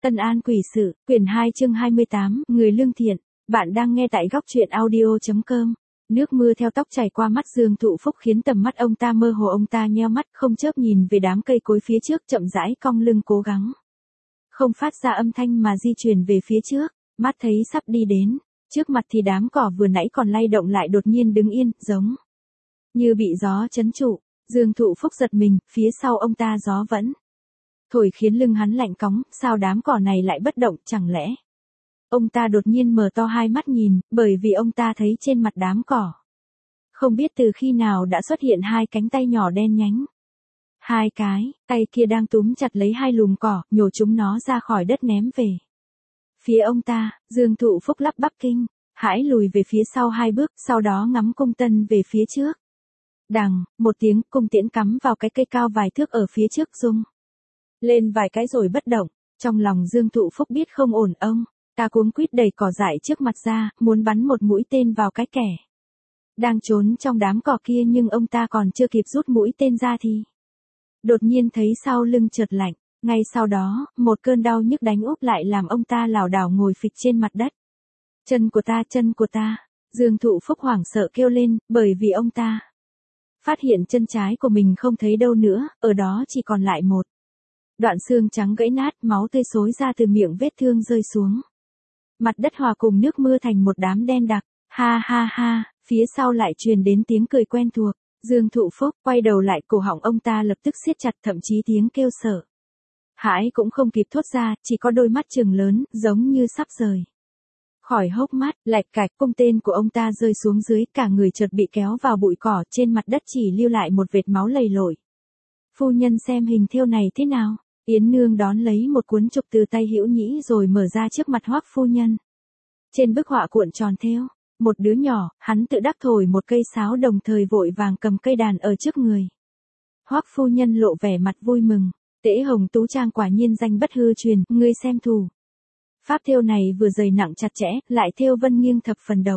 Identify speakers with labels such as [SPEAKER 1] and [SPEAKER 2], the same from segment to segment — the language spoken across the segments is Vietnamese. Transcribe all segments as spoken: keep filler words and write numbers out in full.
[SPEAKER 1] Tân An quỷ sự, quyển hai chương hai mươi tám, người lương thiện. Bạn đang nghe tại góc truyện audio chấm com. Nước mưa theo tóc chảy qua mắt Dương Thụ Phúc khiến tầm mắt ông ta mơ hồ, ông ta nheo mắt không chớp nhìn về đám cây cối phía trước, chậm rãi cong lưng cố gắng không phát ra âm thanh mà di chuyển về phía trước, mắt thấy sắp đi đến. Trước mặt thì đám cỏ vừa nãy còn lay động lại đột nhiên đứng yên, giống như bị gió trấn trụ. Dương Thụ Phúc giật mình, phía sau ông ta gió vẫn thổi khiến lưng hắn lạnh cóng, sao đám cỏ này lại bất động, chẳng lẽ? Ông ta đột nhiên mở to hai mắt nhìn, bởi vì ông ta thấy trên mặt đám cỏ. Không biết từ khi nào đã xuất hiện hai cánh tay nhỏ đen nhánh. Hai cái, tay kia đang túm chặt lấy hai lùm cỏ, nhổ chúng nó ra khỏi đất ném về phía ông ta. Dương Thụ Phúc lắp bắp kinh hãi lùi về phía sau hai bước, sau đó ngắm cung tân về phía trước. Đằng, một tiếng, cung tiễn cắm vào cái cây cao vài thước ở phía trước rung lên vài cái rồi bất động. Trong lòng Dương Thụ Phúc biết không ổn, ông ta cuống quýt đẩy cỏ dại trước mặt ra, muốn bắn một mũi tên vào cái kẻ đang trốn trong đám cỏ kia, nhưng ông ta còn chưa kịp rút mũi tên ra thì đột nhiên thấy sau lưng chợt lạnh. Ngay sau đó, một cơn đau nhức đánh úp lại làm ông ta lảo đảo ngồi phịch trên mặt đất. Chân của ta, chân của ta. Dương Thụ Phúc hoảng sợ kêu lên, bởi vì ông ta phát hiện chân trái của mình không thấy đâu nữa, ở đó chỉ còn lại một đoạn xương trắng gãy nát, máu tươi xối ra từ miệng vết thương rơi xuống mặt đất hòa cùng nước mưa thành một đám đen đặc. Ha ha ha, phía sau lại truyền đến tiếng cười quen thuộc. Dương Thụ Phúc quay đầu lại, cổ họng ông ta lập tức siết chặt, thậm chí tiếng kêu sợ hãi cũng không kịp thốt ra, chỉ có đôi mắt trừng lớn, giống như sắp rời khỏi hốc mắt. Lạch cạch, cung tên của ông ta rơi xuống dưới, cả người chợt bị kéo vào bụi cỏ, trên mặt đất chỉ lưu lại một vệt máu lầy lội. Phu nhân xem hình thêu này thế nào? Yến Nương đón lấy một cuốn trục từ tay Hữu Nhĩ rồi mở ra trước mặt Hoắc phu nhân. Trên bức họa cuộn tròn thêu một đứa nhỏ, hắn tự đắc thổi một cây sáo, đồng thời vội vàng cầm cây đàn ở trước người. Hoắc phu nhân lộ vẻ mặt vui mừng. Tễ Hồng Tú Trang quả nhiên danh bất hư truyền, ngươi xem thủ pháp thêu này vừa dày nặng chặt chẽ, lại thêu vân nghiêng thập phần độc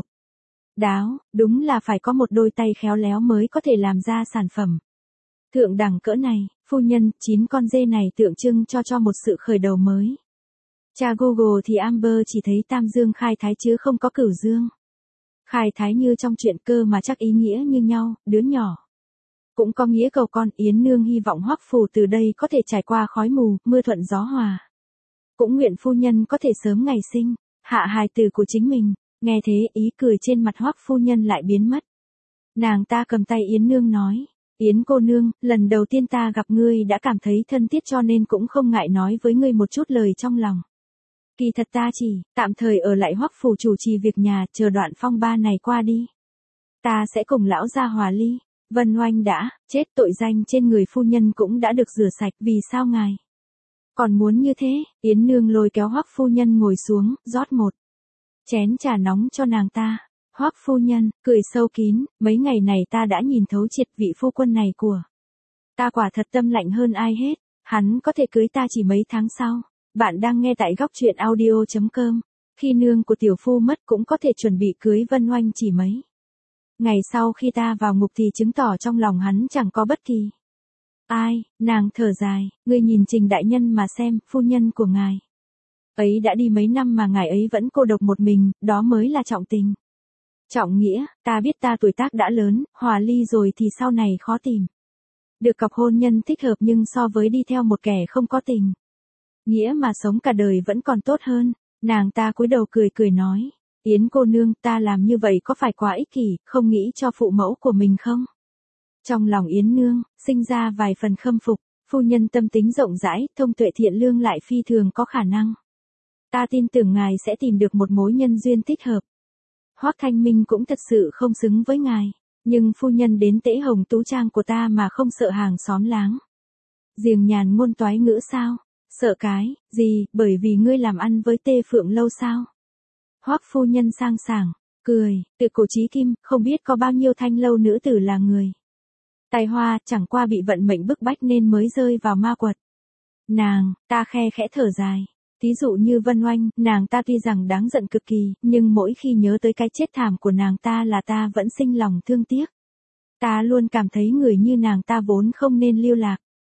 [SPEAKER 1] đáo, đúng là phải có một đôi tay khéo léo mới có thể làm ra sản phẩm thượng đẳng cỡ này. Phu nhân, chín con dê này tượng trưng cho cho một sự khởi đầu mới. Tra Google thì Amber chỉ thấy tam dương khai thái chứ không có cửu dương khai thái như trong truyện, cơ mà chắc ý nghĩa như nhau. Đứa nhỏ cũng có nghĩa cầu con. Yến Nương hy vọng Hoắc phủ từ đây có thể trải qua khói mù, mưa thuận gió hòa. Cũng nguyện phu nhân có thể sớm ngày sinh hạ hài tử của chính mình. Nghe thế, ý cười trên mặt Hoắc phu nhân lại biến mất. Nàng ta cầm tay Yến Nương nói, Yến cô nương, lần đầu tiên ta gặp ngươi đã cảm thấy thân thiết, cho nên cũng không ngại nói với ngươi một chút lời trong lòng. Kỳ thật ta chỉ tạm thời ở lại Hoắc phủ chủ trì việc nhà, chờ đoạn phong ba này qua đi, ta sẽ cùng lão gia hòa ly. Vân Oanh đã chết, tội danh trên người phu nhân cũng đã được rửa sạch, vì sao ngài còn muốn như thế? Yến Nương lôi kéo Hoắc phu nhân ngồi xuống, rót một chén trà nóng cho nàng ta. Hoắc phu nhân cười sâu kín, mấy ngày này ta đã nhìn thấu triệt, vị phu quân này của ta quả thật tâm lạnh hơn ai hết. Hắn có thể cưới ta chỉ mấy tháng sau. Bạn đang nghe tại góc truyện audio chấm com. Khi nương của tiểu phu mất cũng có thể chuẩn bị cưới Vân Oanh chỉ mấy ngày sau khi ta vào ngục, thì chứng tỏ trong lòng hắn chẳng có bất kỳ ai. Nàng thở dài, ngươi nhìn Trình đại nhân mà xem, phu nhân của ngài ấy đã đi mấy năm mà ngài ấy vẫn cô độc một mình, đó mới là trọng tình trọng nghĩa. Ta biết ta tuổi tác đã lớn, hòa ly rồi thì sau này khó tìm được cặp hôn nhân thích hợp, nhưng so với đi theo một kẻ không có tình nghĩa mà sống cả đời vẫn còn tốt hơn. Nàng ta cúi đầu cười cười nói, Yến cô nương, ta làm như vậy có phải quá ích kỷ, không nghĩ cho phụ mẫu của mình không? Trong lòng Yến Nương sinh ra vài phần khâm phục. Phu nhân tâm tính rộng rãi, thông tuệ thiện lương, lại phi thường có khả năng. Ta tin tưởng ngài sẽ tìm được một mối nhân duyên thích hợp. Hoắc Thanh Minh cũng thật sự không xứng với ngài, nhưng phu nhân đến Tễ Hồng Tú Trang của ta mà không sợ hàng xóm láng giềng nhàn ngôn toái ngữ sao? Sợ cái gì, bởi vì ngươi làm ăn với Tê Phượng lâu sao? Hoắc phu nhân sang sảng cười, từ cổ chí kim, không biết có bao nhiêu thanh lâu nữ tử là người tài hoa, chẳng qua bị vận mệnh bức bách nên mới rơi vào ma quật. Nàng ta khe khẽ thở dài. Thí dụ như Vân Oanh, nàng ta tuy rằng đáng giận cực kỳ, nhưng mỗi khi nhớ tới cái chết thảm của nàng ta là ta vẫn sinh lòng thương tiếc. Ta luôn cảm thấy người như nàng ta vốn không nên lưu lạc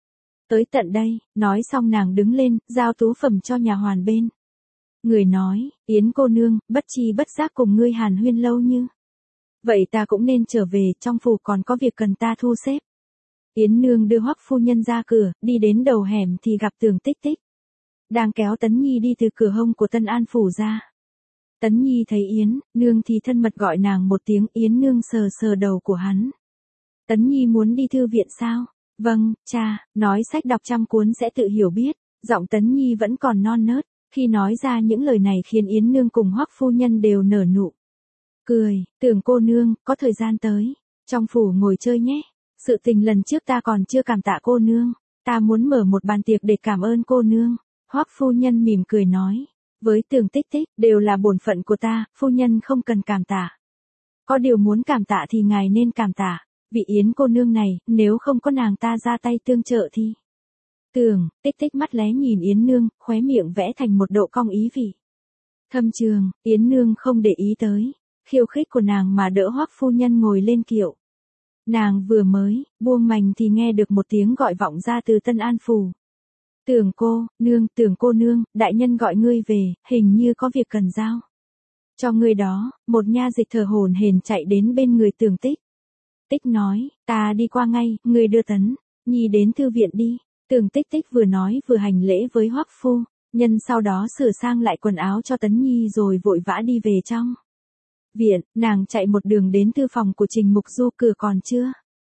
[SPEAKER 1] Tới tận đây, nói xong nàng đứng lên, giao tú phẩm cho nhà hoàn bên. Người nói, Yến cô nương, bất chi bất giác cùng ngươi hàn huyên lâu như. Vậy ta cũng nên trở về, trong phủ còn có việc cần ta thu xếp. Yến nương đưa Hoắc phu nhân ra cửa, đi đến đầu hẻm thì gặp Tưởng Tích Tích. Đang kéo Tấn Nhi đi từ cửa hông của Tân An phủ ra. Tấn Nhi thấy Yến, nương thì thân mật gọi nàng một tiếng, Yến nương sờ sờ đầu của hắn. Tấn Nhi muốn đi thư viện sao? Vâng, cha, nói sách đọc trăm cuốn sẽ tự hiểu biết. Giọng Tấn Nhi vẫn còn non nớt, khi nói ra những lời này khiến Yến nương cùng Hoắc phu nhân đều nở nụ cười. Tưởng cô nương, có thời gian tới, trong phủ ngồi chơi nhé. Sự tình lần trước ta còn chưa cảm tạ cô nương, ta muốn mở một bàn tiệc để cảm ơn cô nương. Hoắc phu nhân mỉm cười nói, với Tưởng Tích Tích, đều là bổn phận của ta, phu nhân không cần cảm tạ. Có điều muốn cảm tạ thì ngài nên cảm tạ, vị Yến cô nương này, nếu không có nàng ta ra tay tương trợ thì. Tưởng Tích Tích mắt lé nhìn Yến nương, khóe miệng vẽ thành một độ cong ý vị thâm trường. Yến nương không để ý tới khiêu khích của nàng mà đỡ Hoắc phu nhân ngồi lên kiệu. Nàng vừa mới buông mành thì nghe được một tiếng gọi vọng ra từ Tân An phủ. Tưởng cô, nương, Tưởng cô nương, đại nhân gọi ngươi về, hình như có việc cần giao cho ngươi đó. Một nha dịch thở hổn hển chạy đến bên người Tưởng Tích Tích nói, ta đi qua ngay, ngươi đưa Tấn Nhi đến thư viện đi. Tưởng Tích Tích vừa nói vừa hành lễ với Hoắc phu nhân, sau đó sửa sang lại quần áo cho Tấn Nhi rồi vội vã đi về trong viện. Nàng chạy một đường đến thư phòng của Trình Mục Du, cửa còn chưa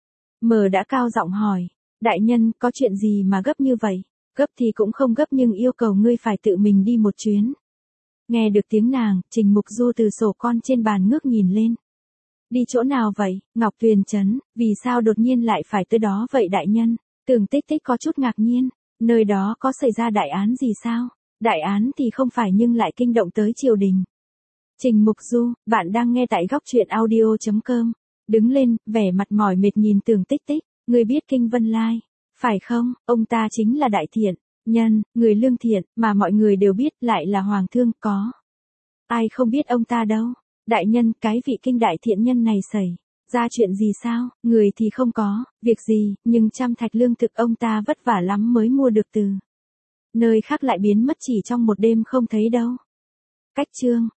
[SPEAKER 1] mở đã cao giọng hỏi, đại nhân, có chuyện gì mà gấp như vậy? Gấp thì cũng không gấp nhưng yêu cầu ngươi phải tự mình đi một chuyến. Nghe được tiếng nàng, Trình Mục Du từ sổ con trên bàn ngước nhìn lên. Đi chỗ nào vậy? Ngọc Tuyền Trấn, vì sao đột nhiên lại phải tới đó vậy đại nhân? Tưởng Tích Tích có chút ngạc nhiên, nơi đó có xảy ra đại án gì sao? Đại án thì không phải nhưng lại kinh động tới triều đình. Trình Mục Du, bạn đang nghe tại góc truyện audio chấm com. Đứng lên, vẻ mặt mỏi mệt nhìn Tưởng Tích Tích, ngươi biết Kinh Vân Lai, phải không? Ông ta chính là đại thiện nhân, người lương thiện, mà mọi người đều biết, lại là hoàng thương, có ai không biết ông ta đâu. Đại nhân, cái vị kinh đại thiện nhân này xảy ra chuyện gì sao? Người thì không có việc gì, nhưng trăm thạch lương thực ông ta vất vả lắm mới mua được từ nơi khác lại biến mất chỉ trong một đêm không thấy đâu. Cách chương